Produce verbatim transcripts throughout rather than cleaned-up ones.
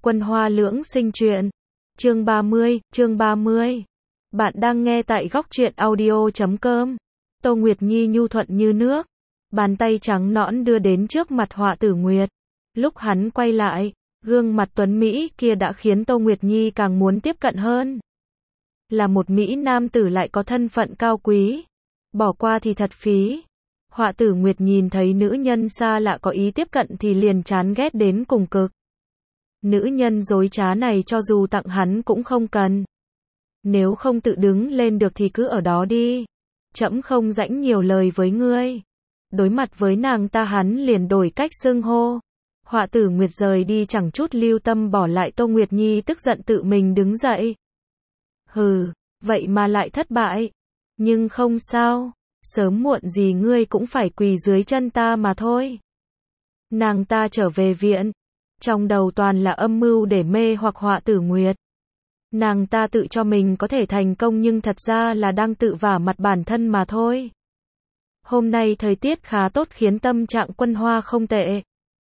Quân Hoa Lưỡng Sinh Truyện. Chương ba mươi, chương ba mươi. Bạn đang nghe tại góc truyện audio chấm com. Tô Nguyệt Nhi nhu thuận như nước, bàn tay trắng nõn đưa đến trước mặt Họa Tử Nguyệt. Lúc hắn quay lại, gương mặt tuấn Mỹ kia đã khiến Tô Nguyệt Nhi càng muốn tiếp cận hơn. Là một Mỹ nam tử lại có thân phận cao quý, bỏ qua thì thật phí. Họa Tử Nguyệt nhìn thấy nữ nhân xa lạ có ý tiếp cận thì liền chán ghét đến cùng cực. Nữ nhân dối trá này cho dù tặng hắn cũng không cần. Nếu không tự đứng lên được thì cứ ở đó đi. Trẫm không rãnh nhiều lời với ngươi. Đối mặt với nàng ta hắn liền đổi cách xưng hô. Họa Tử Nguyệt rời đi chẳng chút lưu tâm bỏ lại Tô Nguyệt Nhi tức giận tự mình đứng dậy. Hừ, vậy mà lại thất bại. Nhưng không sao, sớm muộn gì ngươi cũng phải quỳ dưới chân ta mà thôi. Nàng ta trở về viện. Trong đầu toàn là âm mưu để mê hoặc Họa Tử Nguyệt. Nàng ta tự cho mình có thể thành công nhưng thật ra là đang tự vả mặt bản thân mà thôi. Hôm nay thời tiết khá tốt khiến tâm trạng Quân Hoa không tệ.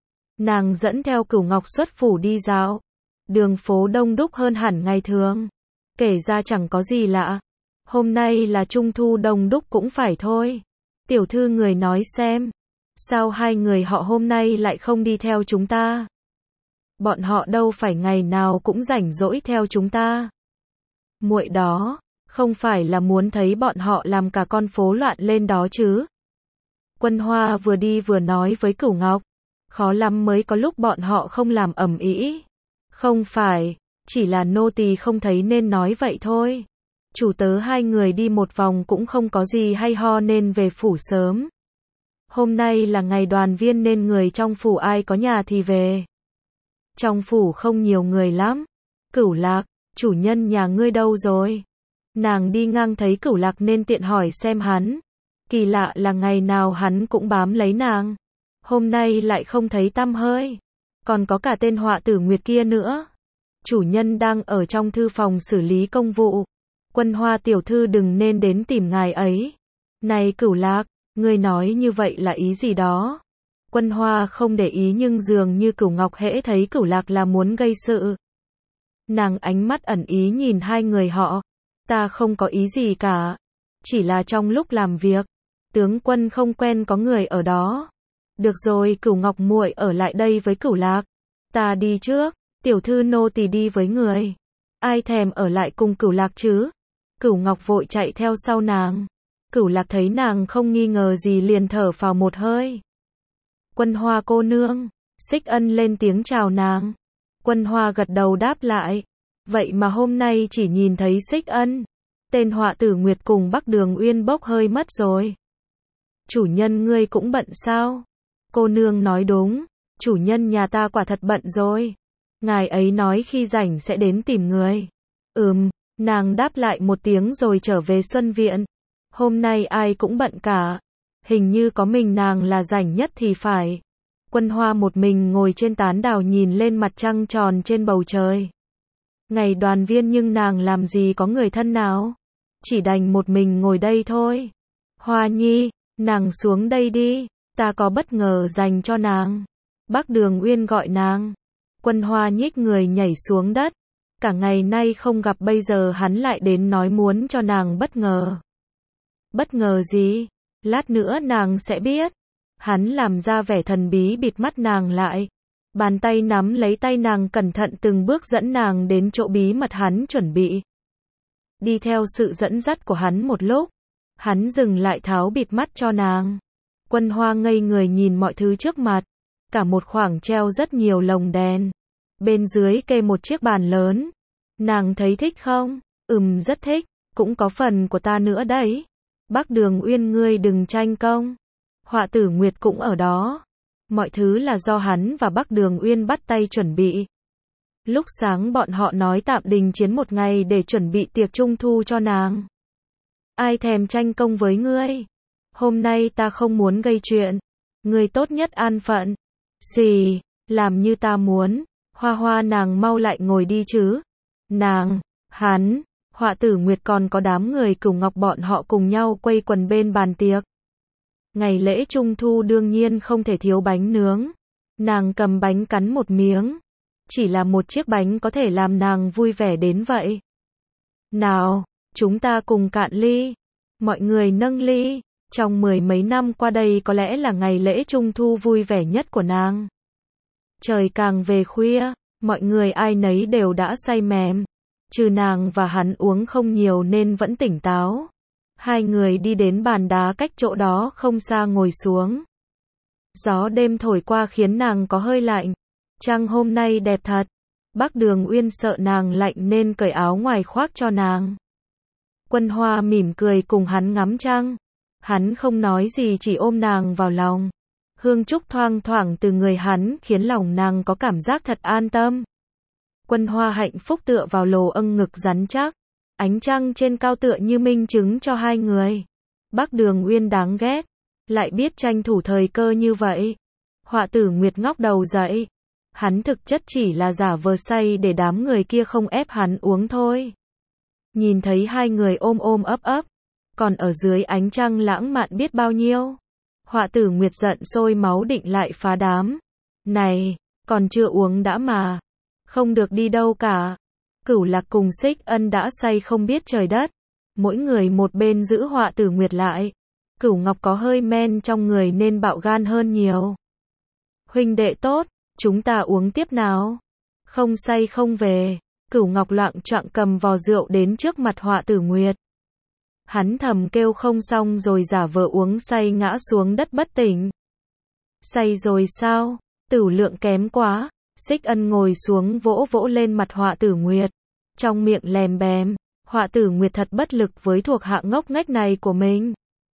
Nàng dẫn theo Cửu Ngọc xuất phủ đi dạo. Đường phố đông đúc hơn hẳn ngày thường. Kể ra chẳng có gì lạ. Hôm nay là trung thu đông đúc cũng phải thôi. Tiểu thư người nói xem. Sao hai người họ hôm nay lại không đi theo chúng ta? Bọn họ đâu phải ngày nào cũng rảnh rỗi theo chúng ta. Muội đó, không phải là muốn thấy bọn họ làm cả con phố loạn lên đó chứ? Quân Hoa vừa đi vừa nói với Cửu Ngọc. Khó lắm mới có lúc bọn họ không làm ầm ĩ. Không phải, chỉ là nô tỳ không thấy nên nói vậy thôi. Chủ tớ hai người đi một vòng cũng không có gì hay ho nên về phủ sớm. Hôm nay là ngày đoàn viên nên người trong phủ ai có nhà thì về. Trong phủ không nhiều người lắm. Cửu Lạc, chủ nhân nhà ngươi đâu rồi? Nàng đi ngang thấy Cửu Lạc nên tiện hỏi xem hắn. Kỳ lạ là ngày nào hắn cũng bám lấy nàng. Hôm nay lại không thấy tăm hơi. Còn có cả tên Họa Tử Nguyệt kia nữa. Chủ nhân đang ở trong thư phòng xử lý công vụ. Quân Hoa tiểu thư đừng nên đến tìm ngài ấy. Này Cửu Lạc, ngươi nói như vậy là ý gì đó? Quân Hoa không để ý nhưng dường như Cửu Ngọc hễ thấy Cửu Lạc là muốn gây sự. Nàng ánh mắt ẩn ý nhìn hai người họ. Ta không có ý gì cả. Chỉ là trong lúc làm việc, tướng quân không quen có người ở đó. Được rồi, Cửu Ngọc muội ở lại đây với Cửu Lạc. Ta đi trước, tiểu thư nô tỳ đi với người. Ai thèm ở lại cùng Cửu Lạc chứ? Cửu Ngọc vội chạy theo sau nàng. Cửu Lạc thấy nàng không nghi ngờ gì liền thở phào một hơi. Quân Hoa cô nương, Xích Ân lên tiếng chào nàng. Quân Hoa gật đầu đáp lại. Vậy mà hôm nay chỉ nhìn thấy Xích Ân. Tên Họa Tử Nguyệt cùng Bắc Đường Uyên bốc hơi mất rồi. Chủ nhân ngươi cũng bận sao? Cô nương nói đúng, chủ nhân nhà ta quả thật bận rồi. Ngài ấy nói khi rảnh sẽ đến tìm người. Ừm, nàng đáp lại một tiếng rồi trở về Xuân Viện. Hôm nay ai cũng bận cả. Hình như có mình nàng là rảnh nhất thì phải. Quân Hoa một mình ngồi trên tán đào nhìn lên mặt trăng tròn trên bầu trời. Ngày đoàn viên nhưng nàng làm gì có người thân nào. Chỉ đành một mình ngồi đây thôi. Hoa Nhi, nàng xuống đây đi. Ta có bất ngờ dành cho nàng. Bắc Đường Uyên gọi nàng. Quân Hoa nhích người nhảy xuống đất. Cả ngày nay không gặp bây giờ hắn lại đến nói muốn cho nàng bất ngờ. Bất ngờ gì? Lát nữa nàng sẽ biết. Hắn làm ra vẻ thần bí bịt mắt nàng lại. Bàn tay nắm lấy tay nàng cẩn thận từng bước dẫn nàng đến chỗ bí mật hắn chuẩn bị. Đi theo sự dẫn dắt của hắn một lúc. Hắn dừng lại tháo bịt mắt cho nàng. Quân Hoa ngây người nhìn mọi thứ trước mặt. Cả một khoảng treo rất nhiều lồng đèn. Bên dưới kê một chiếc bàn lớn. Nàng thấy thích không? Ừm rất thích. Cũng có phần của ta nữa đấy. Bắc Đường Uyên ngươi đừng tranh công. Họa Tử Nguyệt cũng ở đó. Mọi thứ là do hắn và Bắc Đường Uyên bắt tay chuẩn bị. Lúc sáng bọn họ nói tạm đình chiến một ngày để chuẩn bị tiệc trung thu cho nàng. Ai thèm tranh công với ngươi? Hôm nay ta không muốn gây chuyện. Ngươi tốt nhất an phận. Xì, làm như ta muốn. Hoa Hoa nàng mau lại ngồi đi chứ. Nàng, hắn, Họa Tử Nguyệt còn có đám người Cửu Ngọc bọn họ cùng nhau quây quần bên bàn tiệc. Ngày lễ trung thu đương nhiên không thể thiếu bánh nướng. Nàng cầm bánh cắn một miếng. chỉ là một chiếc bánh có thể làm nàng vui vẻ đến vậy. Nào, chúng ta cùng cạn ly. Mọi người nâng ly. Trong mười mấy năm qua đây có lẽ là ngày lễ Trung Thu vui vẻ nhất của nàng. Trời càng về khuya, mọi người ai nấy đều đã say mềm. Trừ nàng và hắn uống không nhiều nên vẫn tỉnh táo. Hai người đi đến bàn đá cách chỗ đó không xa ngồi xuống. Gió đêm thổi qua khiến nàng có hơi lạnh. Trăng hôm nay đẹp thật. Bác Đường Uyên sợ nàng lạnh nên cởi áo ngoài khoác cho nàng. Quân Hoa mỉm cười cùng hắn ngắm trăng. Hắn không nói gì chỉ ôm nàng vào lòng. Hương trúc thoang thoảng từ người hắn khiến lòng nàng có cảm giác thật an tâm. Quân Hoa hạnh phúc tựa vào lồ âng ngực rắn chắc. Ánh trăng trên cao tựa như minh chứng cho hai người. Bác Đường Uyên đáng ghét. Lại biết tranh thủ thời cơ như vậy. Họa tử Nguyệt ngóc đầu dậy. Hắn thực chất chỉ là giả vờ say để đám người kia không ép hắn uống thôi. Nhìn thấy hai người ôm ôm ấp ấp. Còn ở dưới ánh trăng lãng mạn biết bao nhiêu. Họa tử Nguyệt giận sôi máu định lại phá đám. Này, còn chưa uống đã mà. Không được đi đâu cả. Cửu Lạc cùng Xích Ân đã say không biết trời đất. Mỗi người một bên giữ Họa tử Nguyệt lại. Cửu Ngọc có hơi men trong người nên bạo gan hơn nhiều. Huynh đệ tốt, chúng ta uống tiếp nào. Không say không về. Cửu Ngọc loạng choạng cầm vò rượu đến trước mặt Họa tử Nguyệt. Hắn thầm kêu không xong rồi giả vờ uống say ngã xuống đất bất tỉnh. Say rồi sao? Tửu lượng kém quá. Xích Ân ngồi xuống vỗ vỗ lên mặt Họa tử Nguyệt. Trong miệng lèm bèm. Họa tử Nguyệt thật bất lực với thuộc hạ ngốc nghếch này của mình.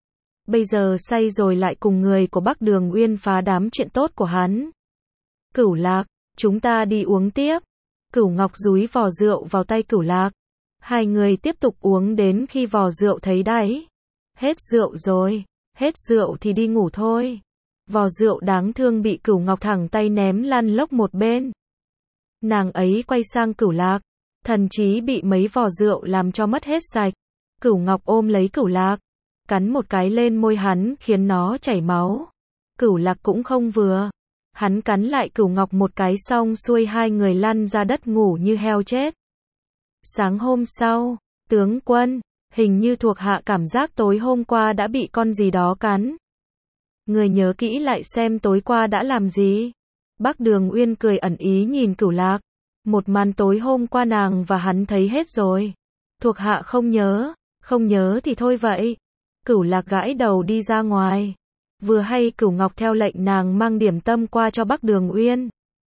Bây giờ say rồi lại cùng người của Bắc Đường Uyên phá đám chuyện tốt của hắn. Cửu Lạc, chúng ta đi uống tiếp. Cửu Ngọc dúi vò rượu vào tay Cửu Lạc. Hai người tiếp tục uống đến khi vò rượu thấy đáy. Hết rượu rồi, hết rượu thì đi ngủ thôi. Vò rượu đáng thương bị Cửu Ngọc thẳng tay ném lăn lóc một bên. Nàng ấy quay sang Cửu Lạc, thần trí bị mấy vò rượu làm cho mất hết sạch. Cửu Ngọc ôm lấy Cửu Lạc, cắn một cái lên môi hắn khiến nó chảy máu. Cửu Lạc cũng không vừa. Hắn cắn lại Cửu Ngọc một cái xong xuôi hai người lăn ra đất ngủ như heo chết. Sáng hôm sau, tướng quân, hình như thuộc hạ cảm giác tối hôm qua đã bị con gì đó cắn. Người nhớ kỹ lại xem tối qua đã làm gì. Bắc Đường Uyên cười ẩn ý nhìn Cửu Lạc. Một màn tối hôm qua nàng và hắn thấy hết rồi. Thuộc hạ không nhớ, không nhớ thì thôi vậy. Cửu Lạc gãi đầu đi ra ngoài. Vừa hay Cửu Ngọc theo lệnh nàng mang điểm tâm qua cho Bắc Đường Uyên.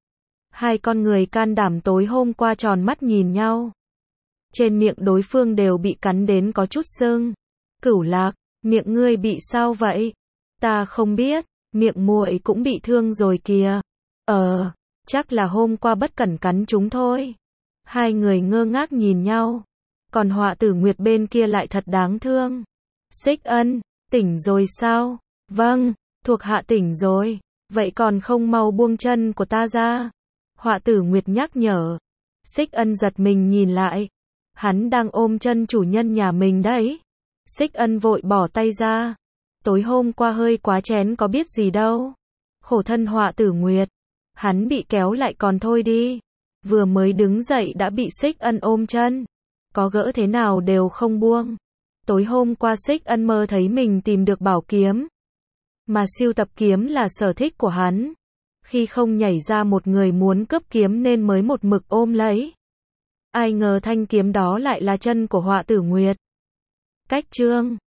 Hai con người can đảm tối hôm qua tròn mắt nhìn nhau. Trên miệng đối phương đều bị cắn đến có chút sưng. Cửu Lạc, miệng ngươi bị sao vậy? Ta không biết, miệng muội cũng bị thương rồi kìa. Ờ, chắc là hôm qua bất cẩn cắn chúng thôi. Hai người ngơ ngác nhìn nhau. Còn Họa tử Nguyệt bên kia lại thật đáng thương. Xích Ân, tỉnh rồi sao? Vâng, thuộc hạ tỉnh rồi. Vậy còn không mau buông chân của ta ra. Họa tử Nguyệt nhắc nhở. Xích Ân giật mình nhìn lại. Hắn đang ôm chân chủ nhân nhà mình đấy. Xích Ân vội bỏ tay ra. Tối hôm qua hơi quá chén có biết gì đâu. Khổ thân Họa tử Nguyệt. Hắn bị kéo lại còn thôi đi. Vừa mới đứng dậy đã bị Xích Ân ôm chân. Có gỡ thế nào đều không buông. Tối hôm qua Xích Ân mơ thấy mình tìm được bảo kiếm. Mà sưu tập kiếm là sở thích của hắn. Khi không nhảy ra một người muốn cướp kiếm nên mới một mực ôm lấy. Ai ngờ thanh kiếm đó lại là chân của Họa tử Nguyệt. Cách chương